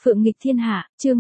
Phượng nghịch thiên hạ, chương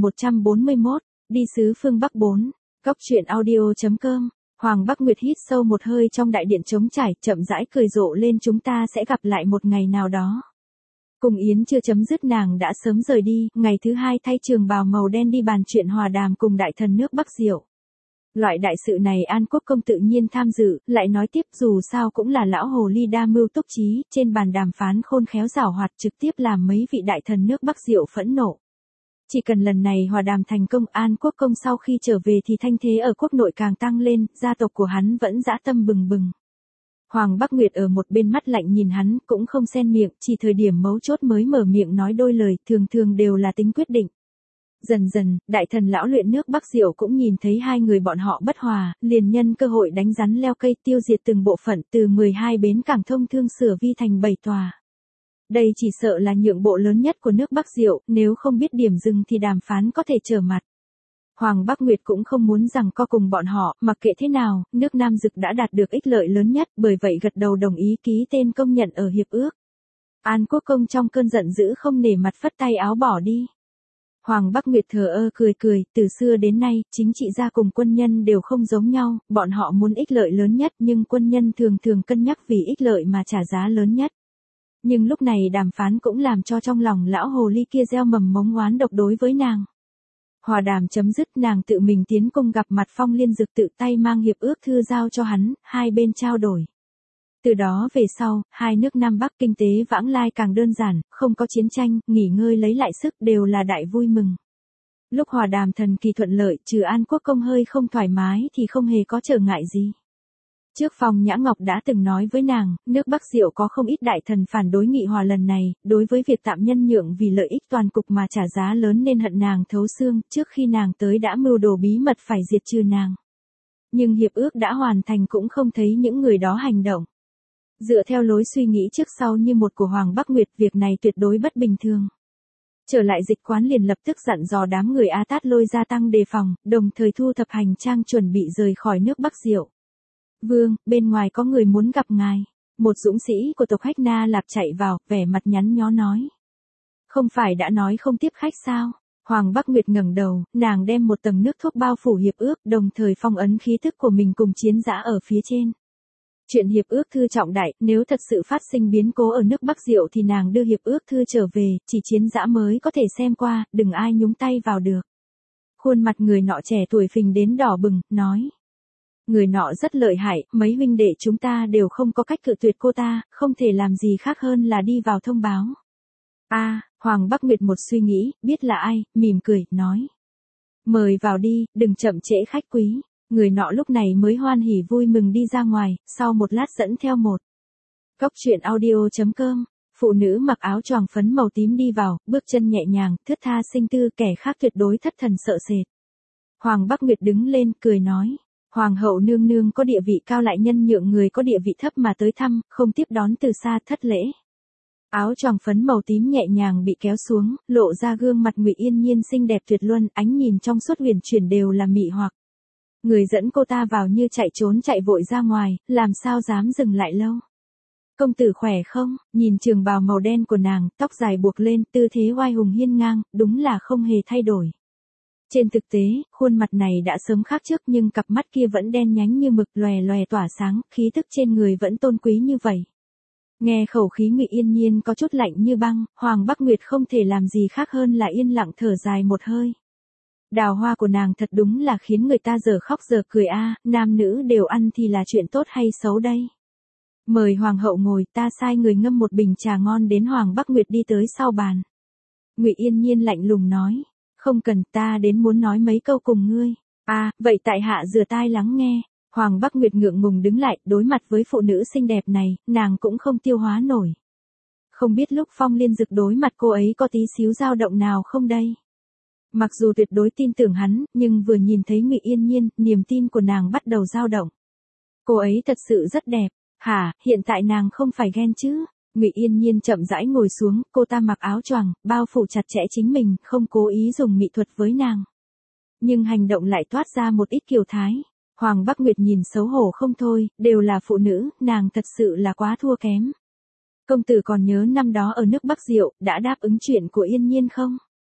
1141, đi sứ phương Bắc 4, Cóc truyện audio.com. Hoàng Bắc Nguyệt hít sâu một hơi trong đại điện trống trải, chậm rãi cười rộ lên, chúng ta sẽ gặp lại một ngày nào đó. Cùng yến chưa chấm dứt, nàng đã sớm rời đi, ngày thứ hai thay trường bào màu đen đi bàn chuyện hòa đàm cùng đại thần nước Bắc Diệu. Loại đại sự này An Quốc công tự nhiên tham dự, lại nói tiếp dù sao cũng là lão hồ ly đa mưu túc trí, trên bàn đàm phán khôn khéo giảo hoạt, trực tiếp làm mấy vị đại thần nước Bắc Diệu phẫn nộ. Chỉ cần lần này hòa đàm thành công, An Quốc công sau khi trở về thì thanh thế ở quốc nội càng tăng lên, gia tộc của hắn vẫn dã tâm bừng bừng. Hoàng Bắc Nguyệt ở một bên mắt lạnh nhìn hắn, cũng không xen miệng, chỉ thời điểm mấu chốt mới mở miệng nói đôi lời, thường thường đều là tính quyết định. Dần dần, đại thần lão luyện nước Bắc Diệu cũng nhìn thấy hai người bọn họ bất hòa, liền nhân cơ hội đánh rắn leo cây, tiêu diệt từng bộ phận, từ 12 bến cảng thông thương sửa vi thành 7 tòa. Đây chỉ sợ là nhượng bộ lớn nhất của nước Bắc Diệu, nếu không biết điểm dừng thì đàm phán có thể trở mặt. Hoàng Bắc Nguyệt cũng không muốn rằng co cùng bọn họ, mặc kệ thế nào, nước Nam Dực đã đạt được ích lợi lớn nhất, bởi vậy gật đầu đồng ý ký tên công nhận ở hiệp ước. An Quốc công trong cơn giận dữ không nể mặt phất tay áo bỏ đi. Hoàng Bắc Nguyệt thờ ơ cười cười, từ xưa đến nay, chính trị gia cùng quân nhân đều không giống nhau, bọn họ muốn ích lợi lớn nhất nhưng quân nhân thường thường cân nhắc vì ích lợi mà trả giá lớn nhất. Nhưng lúc này đàm phán cũng làm cho trong lòng lão hồ ly kia gieo mầm mống oán độc đối với nàng. Hòa đàm chấm dứt, nàng tự mình tiến cung gặp mặt Phong Liên Dực, tự tay mang hiệp ước thư giao cho hắn, hai bên trao đổi. Từ đó về sau, hai nước Nam Bắc kinh tế vãng lai càng đơn giản, không có chiến tranh, nghỉ ngơi lấy lại sức đều là đại vui mừng. Lúc hòa đàm thần kỳ thuận lợi, trừ An Quốc công hơi không thoải mái thì không hề có trở ngại gì. Trước Phong Nhã Ngọc đã từng nói với nàng, nước Bắc Diệu có không ít đại thần phản đối nghị hòa lần này, đối với việc tạm nhân nhượng vì lợi ích toàn cục mà trả giá lớn nên hận nàng thấu xương, trước khi nàng tới đã mưu đồ bí mật phải diệt trừ nàng. Nhưng hiệp ước đã hoàn thành cũng không thấy những người đó hành động. Dựa theo lối suy nghĩ trước sau như một của Hoàng Bắc Nguyệt, việc này tuyệt đối bất bình thường. Trở lại dịch quán liền lập tức dặn dò đám người A Tát Lôi gia tăng đề phòng, đồng thời thu thập hành trang chuẩn bị rời khỏi nước Bắc Diệu. Vương, bên ngoài có người muốn gặp ngài. Một dũng sĩ của tộc Hách Na Lạp chạy vào, vẻ mặt nhắn nhó nói. Không phải đã nói không tiếp khách sao? Hoàng Bắc Nguyệt ngẩng đầu, nàng đem một tầng nước thuốc bao phủ hiệp ước, đồng thời phong ấn khí thức của mình cùng chiến dã ở phía trên. Chuyện hiệp ước thư trọng đại, nếu thật sự phát sinh biến cố ở nước Bắc Diệu thì nàng đưa hiệp ước thư trở về, chỉ chiến dã mới có thể xem qua, đừng ai nhúng tay vào được. Khuôn mặt người nọ trẻ tuổi phình đến đỏ bừng, nói. Người nọ rất lợi hại, mấy huynh đệ chúng ta đều không có cách cự tuyệt cô ta, không thể làm gì khác hơn là đi vào thông báo. Hoàng Bắc Nguyệt một suy nghĩ, biết là ai, mỉm cười, nói. Mời vào đi, đừng chậm trễ khách quý. Người nọ lúc này mới hoan hỉ vui mừng đi ra ngoài, sau một lát dẫn theo một. Cóc truyện audio.com, phụ nữ mặc áo choàng phấn màu tím đi vào, bước chân nhẹ nhàng, thướt tha xinh tư, kẻ khác tuyệt đối thất thần sợ sệt. Hoàng Bắc Nguyệt đứng lên, cười nói. Hoàng hậu nương nương có địa vị cao lại nhân nhượng người có địa vị thấp mà tới thăm, không tiếp đón từ xa, thất lễ. Áo choàng phấn màu tím nhẹ nhàng bị kéo xuống, lộ ra gương mặt Ngụy Yên Nhiên xinh đẹp tuyệt luân, ánh nhìn trong suốt huyền chuyển đều là mị hoặc. Người dẫn cô ta vào như chạy trốn chạy vội ra ngoài, làm sao dám dừng lại lâu. Công tử khỏe không? Nhìn trường bào màu đen của nàng, tóc dài buộc lên, tư thế oai hùng hiên ngang, đúng là không hề thay đổi. Trên thực tế, khuôn mặt này đã sớm khác trước nhưng cặp mắt kia vẫn đen nhánh như mực, lòe lòe tỏa sáng, khí tức trên người vẫn tôn quý như vậy. Nghe khẩu khí Ngụy Yên Nhiên có chút lạnh như băng, Hoàng Bắc Nguyệt không thể làm gì khác hơn là yên lặng thở dài một hơi. Đào hoa của nàng thật đúng là khiến người ta giờ khóc giờ cười nam nữ đều ăn thì là chuyện tốt hay xấu đây. Mời Hoàng hậu ngồi, ta sai người ngâm một bình trà ngon đến. Hoàng Bắc Nguyệt đi tới sau bàn. Ngụy Yên Nhiên lạnh lùng nói. Không cần, ta đến muốn nói mấy câu cùng ngươi. Vậy tại hạ rửa tai lắng nghe. Hoàng Bắc Nguyệt ngượng ngùng đứng lại, đối mặt với phụ nữ xinh đẹp này, nàng cũng không tiêu hóa nổi. Không biết lúc Phong Liên Dực đối mặt cô ấy có tí xíu dao động nào không đây? Mặc dù tuyệt đối tin tưởng hắn, nhưng vừa nhìn thấy Ngụy Yên Nhiên, niềm tin của nàng bắt đầu dao động. Cô ấy thật sự rất đẹp. Hiện tại nàng không phải ghen chứ? Ngụy Yên Nhiên chậm rãi ngồi xuống, cô ta mặc áo choàng, bao phủ chặt chẽ chính mình, không cố ý dùng mỹ thuật với nàng. Nhưng hành động lại toát ra một ít kiều thái. Hoàng Bắc Nguyệt nhìn xấu hổ không thôi, đều là phụ nữ, nàng thật sự là quá thua kém. Công tử còn nhớ năm đó ở nước Bắc Diệu, đã đáp ứng chuyện của Yên Nhiên không?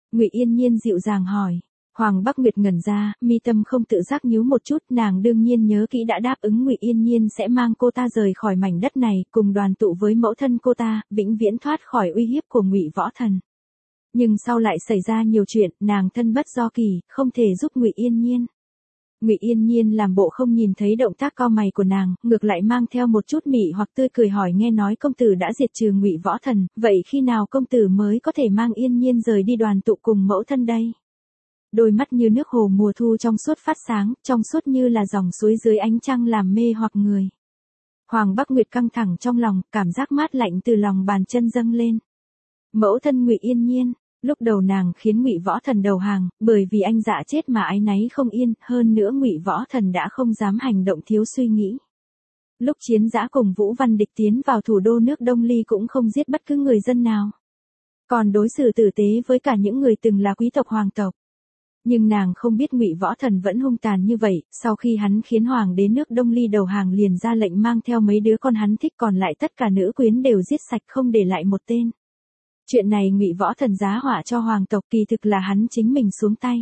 Ngụy Yên Nhiên dịu dàng hỏi. Hoàng Bắc Nguyệt ngẩn ra, mi tâm không tự giác nhíu một chút, nàng đương nhiên nhớ kỹ đã đáp ứng Ngụy Yên Nhiên sẽ mang cô ta rời khỏi mảnh đất này, cùng đoàn tụ với mẫu thân cô ta, vĩnh viễn thoát khỏi uy hiếp của Ngụy Võ Thần. Nhưng sau lại xảy ra nhiều chuyện, nàng thân bất do kỳ, không thể giúp Ngụy Yên Nhiên. Ngụy Yên Nhiên làm bộ không nhìn thấy động tác cau mày của nàng, ngược lại mang theo một chút mị hoặc tươi cười hỏi, nghe nói công tử đã diệt trừ Ngụy Võ Thần, vậy khi nào công tử mới có thể mang Yên Nhiên rời đi đoàn tụ cùng mẫu thân đây? Đôi mắt như nước hồ mùa thu trong suốt phát sáng, trong suốt như là dòng suối dưới ánh trăng làm mê hoặc người. Hoàng Bắc Nguyệt căng thẳng trong lòng, cảm giác mát lạnh từ lòng bàn chân dâng lên. Mẫu thân Ngụy Yên Nhiên, lúc đầu nàng khiến Ngụy Võ Thần đầu hàng, bởi vì anh dạ chết mà áy náy không yên, hơn nữa Ngụy Võ Thần đã không dám hành động thiếu suy nghĩ. Lúc Chiến Dã cùng Vũ Văn Địch tiến vào thủ đô nước Đông Ly cũng không giết bất cứ người dân nào. Còn đối xử tử tế với cả những người từng là quý tộc hoàng tộc. Nhưng nàng không biết Ngụy Võ Thần vẫn hung tàn như vậy, sau khi hắn khiến hoàng đế nước Đông Ly đầu hàng liền ra lệnh mang theo mấy đứa con hắn thích, còn lại tất cả nữ quyến đều giết sạch không để lại một tên. Chuyện này Ngụy Võ Thần giá họa cho hoàng tộc, kỳ thực là hắn chính mình xuống tay.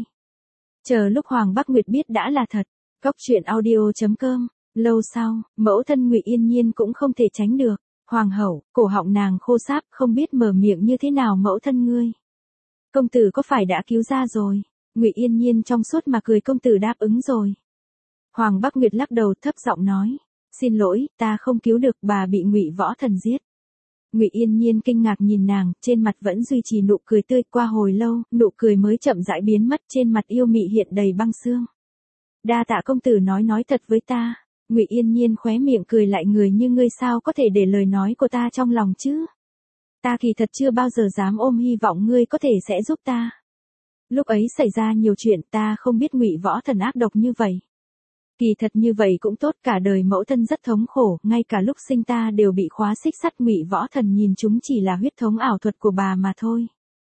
Chờ lúc Hoàng Bắc Nguyệt biết đã là thật. Cốc truyện audio.com. Lâu sau, mẫu thân Ngụy Yên Nhiên cũng không thể tránh được. Hoàng hậu, cổ họng nàng khô sáp, không biết mở miệng như thế nào. Mẫu thân ngươi, công tử có phải đã cứu ra rồi? Ngụy Yên Nhiên trong suốt mà cười, công tử đáp ứng rồi. Hoàng Bắc Nguyệt lắc đầu thấp giọng nói, xin lỗi, ta không cứu được, bà bị Ngụy Võ Thần giết. Ngụy Yên Nhiên kinh ngạc nhìn nàng, trên mặt vẫn duy trì nụ cười tươi, qua hồi lâu, nụ cười mới chậm rãi biến mất, trên mặt yêu mị hiện đầy băng xương. Đa tạ công tử nói thật với ta. Ngụy Yên Nhiên khóe miệng cười lại, người như ngươi sao có thể để lời nói của ta trong lòng chứ? Ta kỳ thật chưa bao giờ dám ôm hy vọng ngươi có thể sẽ giúp ta. Lúc ấy xảy ra nhiều chuyện, ta không biết Ngụy Võ Thần ác độc như vậy. Kỳ thật như vậy cũng tốt, cả đời mẫu thân rất thống khổ, ngay cả lúc sinh ta đều bị khóa xích sắt. Ngụy Võ Thần nhìn chúng chỉ là huyết thống ảo thuật của bà mà thôi.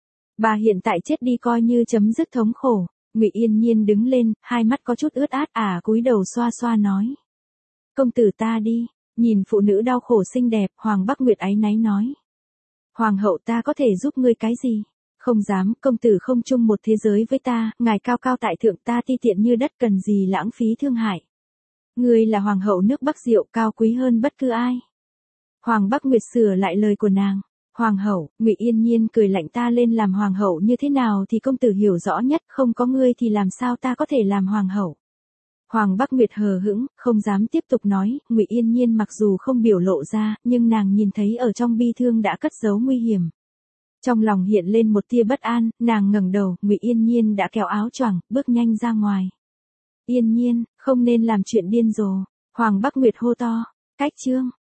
Bà hiện tại chết đi coi như chấm dứt thống khổ. Ngụy Yên Nhiên đứng lên, hai mắt có chút ướt át, cúi đầu xoa xoa nói. Công tử ta đi, nhìn phụ nữ đau khổ xinh đẹp, Hoàng Bắc Nguyệt áy náy nói. Hoàng hậu, ta có thể giúp ngươi cái gì? Không dám, công tử không chung một thế giới với ta, ngài cao cao tại thượng, ta ti tiện như đất, cần gì lãng phí thương hại. Ngươi là hoàng hậu nước Bắc Diệu, cao quý hơn bất cứ ai. Hoàng Bắc Nguyệt sửa lại lời của nàng. Hoàng hậu, Ngụy Yên Nhiên cười lạnh, ta lên làm hoàng hậu như thế nào thì công tử hiểu rõ nhất, không có ngươi thì làm sao ta có thể làm hoàng hậu. Hoàng Bắc Nguyệt hờ hững, không dám tiếp tục nói. Ngụy Yên Nhiên mặc dù không biểu lộ ra, nhưng nàng nhìn thấy ở trong bi thương đã cất giấu nguy hiểm. Trong lòng hiện lên một tia bất an, nàng ngẩng đầu, Ngụy Yên Nhiên đã kéo áo choàng, bước nhanh ra ngoài. Yên Nhiên, không nên làm chuyện điên rồ. Hoàng Bắc Nguyệt hô to. Cách chương